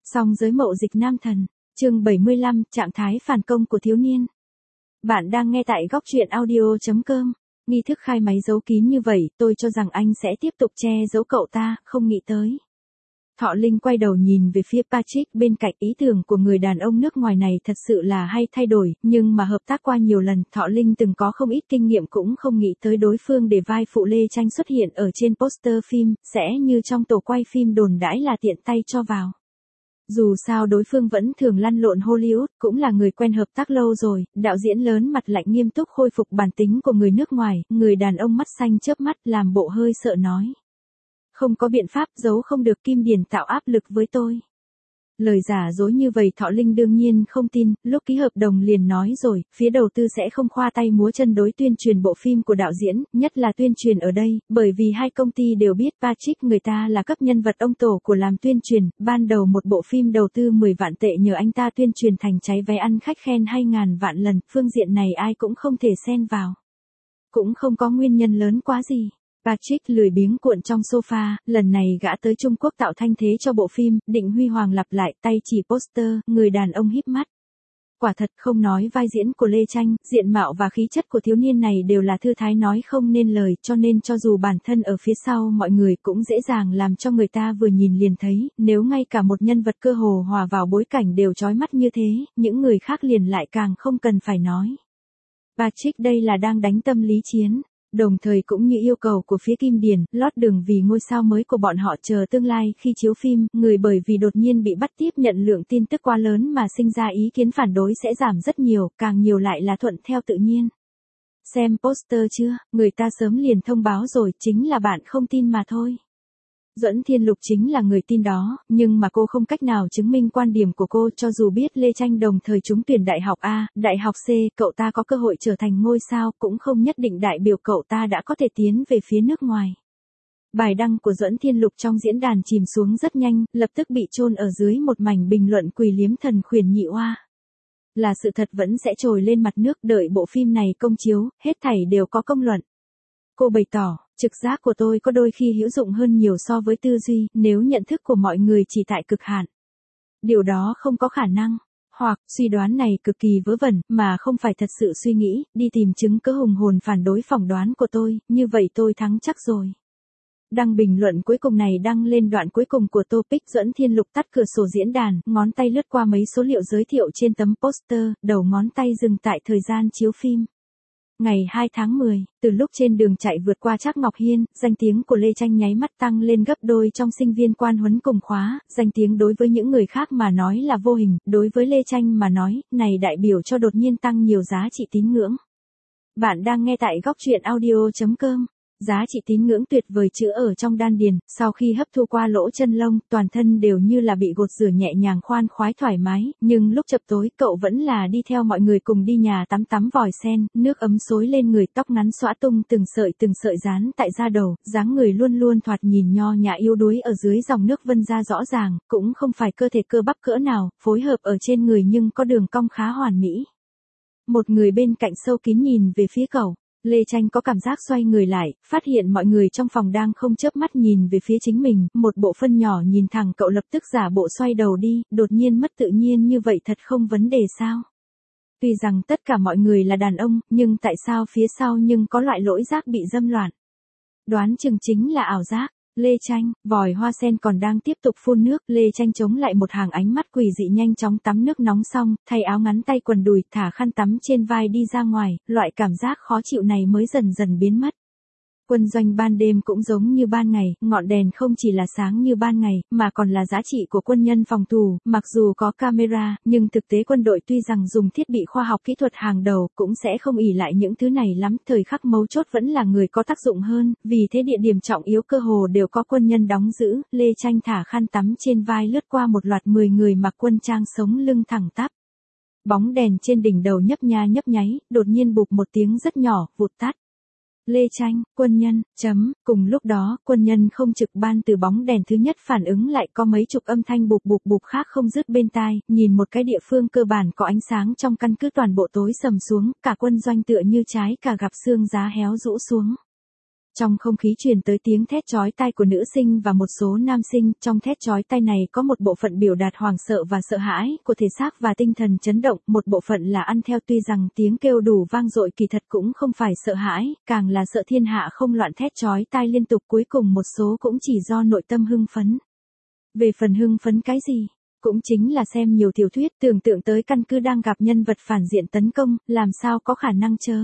Song giới mậu dịch nam thần, chương 75, trạng thái phản công của thiếu niên. Bạn đang nghe tại góc truyện audio.com. Nghi thức khai máy giấu kín như vậy, tôi cho rằng anh sẽ tiếp tục che giấu cậu ta, không nghĩ tới. Thọ Linh quay đầu nhìn về phía Patrick bên cạnh. Ý tưởng của người đàn ông nước ngoài này thật sự là hay thay đổi, nhưng mà hợp tác qua nhiều lần, Thọ Linh từng có không ít kinh nghiệm, cũng không nghĩ tới đối phương để vai phụ Lê Tranh xuất hiện ở trên poster phim, sẽ như trong tổ quay phim đồn đãi là tiện tay cho vào. Dù sao đối phương vẫn thường lăn lộn Hollywood, cũng là người quen hợp tác lâu rồi. Đạo diễn lớn mặt lạnh nghiêm túc khôi phục bản tính của người nước ngoài. Người đàn ông mắt xanh chớp mắt làm bộ hơi sợ nói. Không có biện pháp, giấu không được, Kim Điền tạo áp lực với tôi. Lời giả dối như vậy Thọ Linh đương nhiên không tin, lúc ký hợp đồng liền nói rồi, phía đầu tư sẽ không khoa tay múa chân đối tuyên truyền bộ phim của đạo diễn, nhất là tuyên truyền ở đây, bởi vì hai công ty đều biết Patrick người ta là cấp nhân vật ông tổ của làm tuyên truyền, ban đầu một bộ phim đầu tư 10 vạn tệ nhờ anh ta tuyên truyền thành cháy vé ăn khách khen 2.000 vạn lần, phương diện này ai cũng không thể xen vào. Cũng không có nguyên nhân lớn quá gì. Patrick lười biếng cuộn trong sofa, lần này gã tới Trung Quốc tạo thanh thế cho bộ phim, định huy hoàng lặp lại, tay chỉ poster, người đàn ông híp mắt. Quả thật không nói vai diễn của Lê Tranh, diện mạo và khí chất của thiếu niên này đều là thư thái nói không nên lời, cho nên cho dù bản thân ở phía sau mọi người cũng dễ dàng làm cho người ta vừa nhìn liền thấy, nếu ngay cả một nhân vật cơ hồ hòa vào bối cảnh đều chói mắt như thế, những người khác liền lại càng không cần phải nói. Patrick đây là đang đánh tâm lý chiến. Đồng thời cũng như yêu cầu của phía Kim Điền, lót đường vì ngôi sao mới của bọn họ chờ tương lai khi chiếu phim, người bởi vì đột nhiên bị bắt tiếp nhận lượng tin tức quá lớn mà sinh ra ý kiến phản đối sẽ giảm rất nhiều, càng nhiều lại là thuận theo tự nhiên. Xem poster chưa, người ta sớm liền thông báo rồi, chính là bạn không tin mà thôi. Duẫn Thiên Lục chính là người tin đó, nhưng mà cô không cách nào chứng minh quan điểm của cô, cho dù biết Lê Tranh đồng thời trúng tuyển đại học A, đại học C, cậu ta có cơ hội trở thành ngôi sao, cũng không nhất định đại biểu cậu ta đã có thể tiến về phía nước ngoài. Bài đăng của Duẫn Thiên Lục trong diễn đàn chìm xuống rất nhanh, lập tức bị chôn ở dưới một mảnh bình luận quỳ liếm thần khuyển nhị oa. Là sự thật vẫn sẽ trồi lên mặt nước, đợi bộ phim này công chiếu, hết thảy đều có công luận. Cô bày tỏ, trực giác của tôi có đôi khi hữu dụng hơn nhiều so với tư duy, nếu nhận thức của mọi người chỉ tại cực hạn. Điều đó không có khả năng, hoặc suy đoán này cực kỳ vớ vẩn, mà không phải thật sự suy nghĩ, đi tìm chứng cứ hùng hồn phản đối phỏng đoán của tôi, như vậy tôi thắng chắc rồi. Đăng bình luận cuối cùng này đăng lên đoạn cuối cùng của topic. Duẫn Thiên Lục tắt cửa sổ diễn đàn, ngón tay lướt qua mấy số liệu giới thiệu trên tấm poster, đầu ngón tay dừng tại thời gian chiếu phim. Ngày 2 tháng 10, từ lúc trên đường chạy vượt qua Trác Ngọc Hiên, danh tiếng của Lê Tranh nháy mắt tăng lên gấp đôi trong sinh viên quan huấn cùng khóa, danh tiếng đối với những người khác mà nói là vô hình, đối với Lê Tranh mà nói, này đại biểu cho đột nhiên tăng nhiều giá trị tín ngưỡng. Bạn đang nghe tại góc truyện audio.com. Giá trị tín ngưỡng tuyệt vời chữa ở trong đan điền, sau khi hấp thu qua lỗ chân lông, toàn thân đều như là bị gột rửa nhẹ nhàng khoan khoái thoải mái, nhưng lúc chập tối cậu vẫn là đi theo mọi người cùng đi nhà tắm vòi sen, nước ấm xối lên người, tóc ngắn xõa tung từng sợi dán tại da đầu, dáng người luôn luôn thoạt nhìn nho nhã yếu đuối ở dưới dòng nước vân ra rõ ràng, cũng không phải cơ thể cơ bắp cỡ nào, phối hợp ở trên người nhưng có đường cong khá hoàn mỹ. Một người bên cạnh sâu kín nhìn về phía cậu. Lê Tranh có cảm giác xoay người lại, phát hiện mọi người trong phòng đang không chớp mắt nhìn về phía chính mình, một bộ phân nhỏ nhìn thẳng cậu lập tức giả bộ xoay đầu đi, đột nhiên mất tự nhiên như vậy thật không vấn đề sao? Tuy rằng tất cả mọi người là đàn ông, nhưng tại sao phía sau nhưng có loại lỗi giác bị dâm loạn? Đoán chừng chính là ảo giác. Lê Tranh, vòi hoa sen còn đang tiếp tục phun nước, Lê Tranh chống lại một hàng ánh mắt quỷ dị nhanh chóng tắm nước nóng xong, thay áo ngắn tay quần đùi, thả khăn tắm trên vai đi ra ngoài, loại cảm giác khó chịu này mới dần dần biến mất. Quân doanh ban đêm cũng giống như ban ngày, ngọn đèn không chỉ là sáng như ban ngày, mà còn là giá trị của quân nhân phòng thủ, mặc dù có camera, nhưng thực tế quân đội tuy rằng dùng thiết bị khoa học kỹ thuật hàng đầu, cũng sẽ không ỷ lại những thứ này lắm, thời khắc mấu chốt vẫn là người có tác dụng hơn, vì thế địa điểm trọng yếu cơ hồ đều có quân nhân đóng giữ. Lê Tranh thả khăn tắm trên vai lướt qua một loạt 10 người mặc quân trang sống lưng thẳng tắp. Bóng đèn trên đỉnh đầu nhấp nháy, đột nhiên bụp một tiếng rất nhỏ, vụt tắt. Lê Tranh, quân nhân, cùng lúc đó, quân nhân không trực ban từ bóng đèn thứ nhất phản ứng lại có mấy chục âm thanh bụp khác không dứt bên tai, nhìn một cái địa phương cơ bản có ánh sáng trong căn cứ toàn bộ tối sầm xuống, cả quân doanh tựa như trái cà gặp xương giá héo rũ xuống. Trong không khí truyền tới tiếng thét chói tai của nữ sinh và một số nam sinh, trong thét chói tai này có một bộ phận biểu đạt hoảng sợ và sợ hãi của thể xác và tinh thần chấn động, một bộ phận là ăn theo, tuy rằng tiếng kêu đủ vang dội kỳ thật cũng không phải sợ hãi, càng là sợ thiên hạ không loạn, thét chói tai liên tục, cuối cùng một số cũng chỉ do nội tâm hưng phấn. Về phần hưng phấn cái gì? Cũng chính là xem nhiều tiểu thuyết, tưởng tượng tới căn cứ đang gặp nhân vật phản diện tấn công, làm sao có khả năng chớ.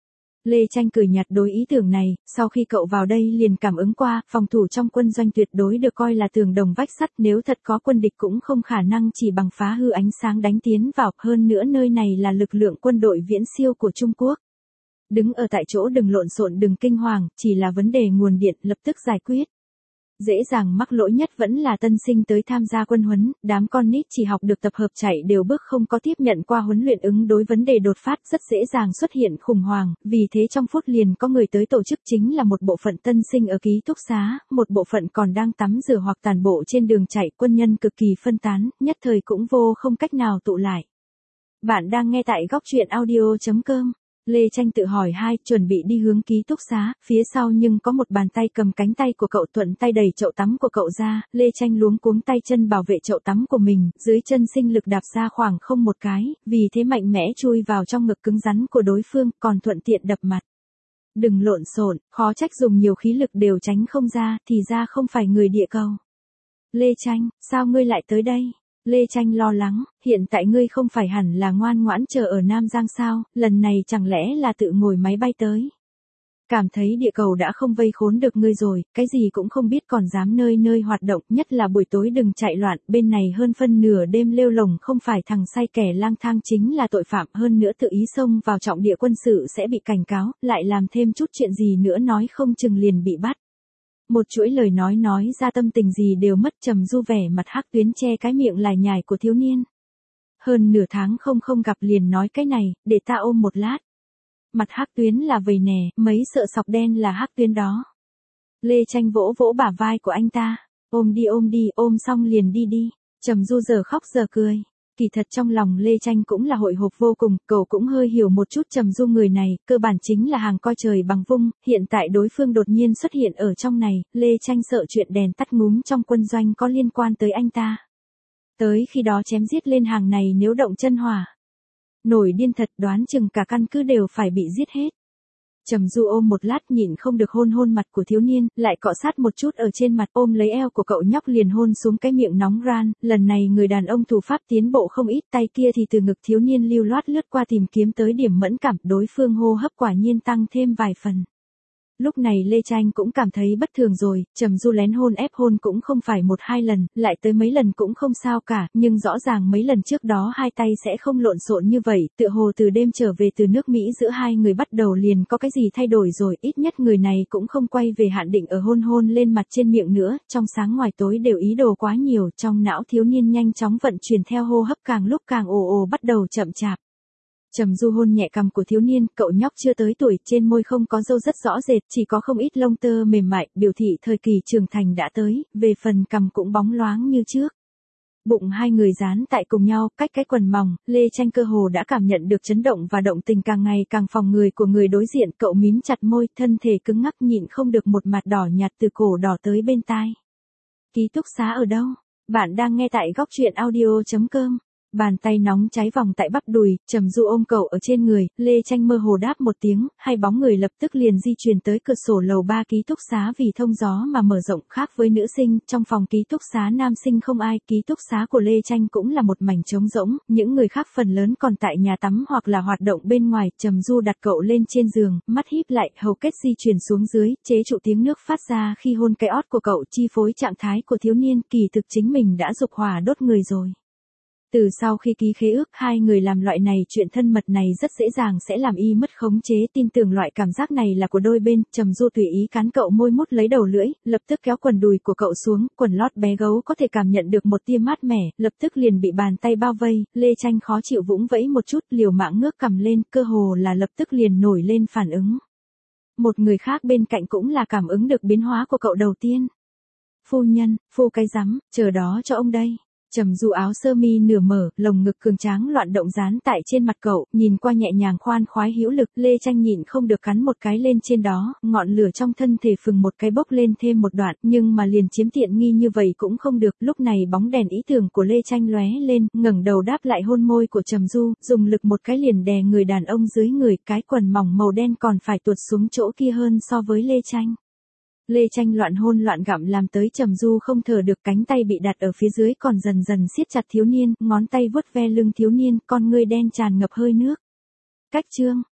Lê Tranh cười nhạt đối ý tưởng này, sau khi cậu vào đây liền cảm ứng qua, phòng thủ trong quân doanh tuyệt đối được coi là tường đồng vách sắt, nếu thật có quân địch cũng không khả năng chỉ bằng phá hư ánh sáng đánh tiến vào, hơn nữa nơi này là lực lượng quân đội viễn siêu của Trung Quốc. Đứng ở tại chỗ đừng lộn xộn, đừng kinh hoàng, chỉ là vấn đề nguồn điện, lập tức giải quyết. Dễ dàng mắc lỗi nhất vẫn là tân sinh tới tham gia quân huấn, đám con nít chỉ học được tập hợp chạy đều bước không có tiếp nhận qua huấn luyện ứng đối vấn đề đột phát, rất dễ dàng xuất hiện khủng hoảng, vì thế trong phút liền có người tới tổ chức, chính là một bộ phận tân sinh ở ký túc xá, một bộ phận còn đang tắm rửa hoặc tàn bộ trên đường chạy, quân nhân cực kỳ phân tán, nhất thời cũng không cách nào tụ lại. Bạn đang nghe tại góc truyện audio.com. Lê Tranh tự hỏi chuẩn bị đi hướng ký túc xá, phía sau nhưng có một bàn tay cầm cánh tay của cậu, thuận tay đẩy chậu tắm của cậu ra, Lê Tranh luống cuống tay chân bảo vệ chậu tắm của mình, dưới chân sinh lực đạp ra khoảng không một cái, vì thế mạnh mẽ chui vào trong ngực cứng rắn của đối phương, còn thuận tiện đập mặt. Đừng lộn xộn, khó trách dùng nhiều khí lực đều tránh không ra, thì ra không phải người địa cầu. Lê Tranh, sao ngươi lại tới đây? Lê Tranh lo lắng, hiện tại ngươi không phải hẳn là ngoan ngoãn chờ ở Nam Giang sao, lần này chẳng lẽ là tự ngồi máy bay tới. Cảm thấy địa cầu đã không vây khốn được ngươi rồi, cái gì cũng không biết còn dám nơi nơi hoạt động, nhất là buổi tối đừng chạy loạn, bên này hơn phân nửa đêm lêu lồng không phải thằng say kẻ lang thang chính là tội phạm, hơn nữa tự ý xông vào trọng địa quân sự sẽ bị cảnh cáo, lại làm thêm chút chuyện gì nữa nói không chừng liền bị bắt. Một chuỗi lời nói ra tâm tình gì đều mất, Trầm Du vẻ mặt hắc tuyến che cái miệng lải nhải của thiếu niên. Hơn nửa tháng không gặp liền nói cái này, để ta ôm một lát. Mặt hắc tuyến là vầy nè, mấy sợ sọc đen là hắc tuyến đó. Lê Tranh vỗ bả vai của anh ta, ôm đi, ôm xong liền đi. Trầm Du giờ khóc giờ cười. Kỳ thật trong lòng Lê Tranh cũng là hồi hộp vô cùng, cậu cũng hơi hiểu một chút Trầm Du người này, cơ bản chính là hàng coi trời bằng vung, hiện tại đối phương đột nhiên xuất hiện ở trong này, Lê Tranh sợ chuyện đèn tắt ngúm trong quân doanh có liên quan tới anh ta. Tới khi đó chém giết lên hàng này nếu động chân hỏa. Nổi điên thật, đoán chừng cả căn cứ đều phải bị giết hết. Trầm Du ôm một lát nhịn không được hôn mặt của thiếu niên, lại cọ sát một chút ở trên mặt, ôm lấy eo của cậu nhóc liền hôn xuống cái miệng nóng ran, lần này người đàn ông thủ pháp tiến bộ không ít, tay kia thì từ ngực thiếu niên lưu loát lướt qua tìm kiếm tới điểm mẫn cảm, đối phương hô hấp quả nhiên tăng thêm vài phần. Lúc này Lê Tranh cũng cảm thấy bất thường rồi, Trầm Du lén hôn ép hôn cũng không phải một hai lần, lại tới mấy lần cũng không sao cả, nhưng rõ ràng mấy lần trước đó hai tay sẽ không lộn xộn như vậy, tựa hồ từ đêm trở về từ nước Mỹ giữa hai người bắt đầu liền có cái gì thay đổi rồi, ít nhất người này cũng không quay về hạn định ở hôn lên mặt trên miệng nữa, trong sáng ngoài tối đều ý đồ quá nhiều, trong não thiếu niên nhanh chóng vận chuyển theo hô hấp càng lúc càng ồ bắt đầu chậm chạp. Trầm Du hôn nhẹ cằm của thiếu niên, cậu nhóc chưa tới tuổi, trên môi không có râu rất rõ rệt, chỉ có không ít lông tơ mềm mại, biểu thị thời kỳ trưởng thành đã tới, về phần cằm cũng bóng loáng như trước. Bụng hai người dán tại cùng nhau, cách cái quần mỏng, Lê Tranh cơ hồ đã cảm nhận được chấn động và động tình càng ngày càng phòng người của người đối diện, cậu mím chặt môi, thân thể cứng ngắc nhịn không được một mặt đỏ nhạt từ cổ đỏ tới bên tai. Ký túc xá ở đâu? Bạn đang nghe tại góc truyện audio.com. Bàn tay nóng cháy vòng tại bắp đùi, Trầm Du ôm cậu ở trên người, Lê Tranh mơ hồ đáp một tiếng, hai bóng người lập tức liền di chuyển tới cửa sổ lầu 3 ký túc xá vì thông gió mà mở rộng, khác với nữ sinh, trong phòng ký túc xá nam sinh không ai, ký túc xá của Lê Tranh cũng là một mảnh trống rỗng, những người khác phần lớn còn tại nhà tắm hoặc là hoạt động bên ngoài, Trầm Du đặt cậu lên trên giường, mắt híp lại, hầu kết di chuyển xuống dưới, chế trụ tiếng nước phát ra khi hôn cái ót của cậu, chi phối trạng thái của thiếu niên, kỳ thực chính mình đã dục hỏa đốt người rồi. Từ sau khi ký khế ước, hai người làm loại này chuyện thân mật này rất dễ dàng sẽ làm y mất khống chế, tin tưởng loại cảm giác này là của đôi bên, Trầm Du tùy ý cắn cậu môi mút lấy đầu lưỡi, lập tức kéo quần đùi của cậu xuống, quần lót bé gấu có thể cảm nhận được một tia mát mẻ, lập tức liền bị bàn tay bao vây, Lê Tranh khó chịu vũng vẫy một chút, liều mạng ngước cằm lên, cơ hồ là lập tức liền nổi lên phản ứng. Một người khác bên cạnh cũng là cảm ứng được biến hóa của cậu đầu tiên. Phu nhân, phu cái rắm, chờ đó cho ông đây. Trầm Du áo sơ mi nửa mở, lồng ngực cường tráng loạn động dán tại trên mặt cậu, nhìn qua nhẹ nhàng khoan khoái hữu lực, Lê Tranh nhịn không được cắn một cái lên trên đó, ngọn lửa trong thân thể phừng một cái bốc lên thêm một đoạn, nhưng mà liền chiếm tiện nghi như vậy cũng không được, lúc này bóng đèn ý tưởng của Lê Tranh lóe lên, ngẩng đầu đáp lại hôn môi của Trầm Du, dùng lực một cái liền đè người đàn ông dưới người, cái quần mỏng màu đen còn phải tuột xuống chỗ kia hơn so với Lê Tranh. Lê Tranh loạn hôn loạn gặm làm tới Trầm Du không thở được, cánh tay bị đặt ở phía dưới còn dần dần siết chặt thiếu niên, ngón tay vuốt ve lưng thiếu niên, con ngươi đen tràn ngập hơi nước. Cách chương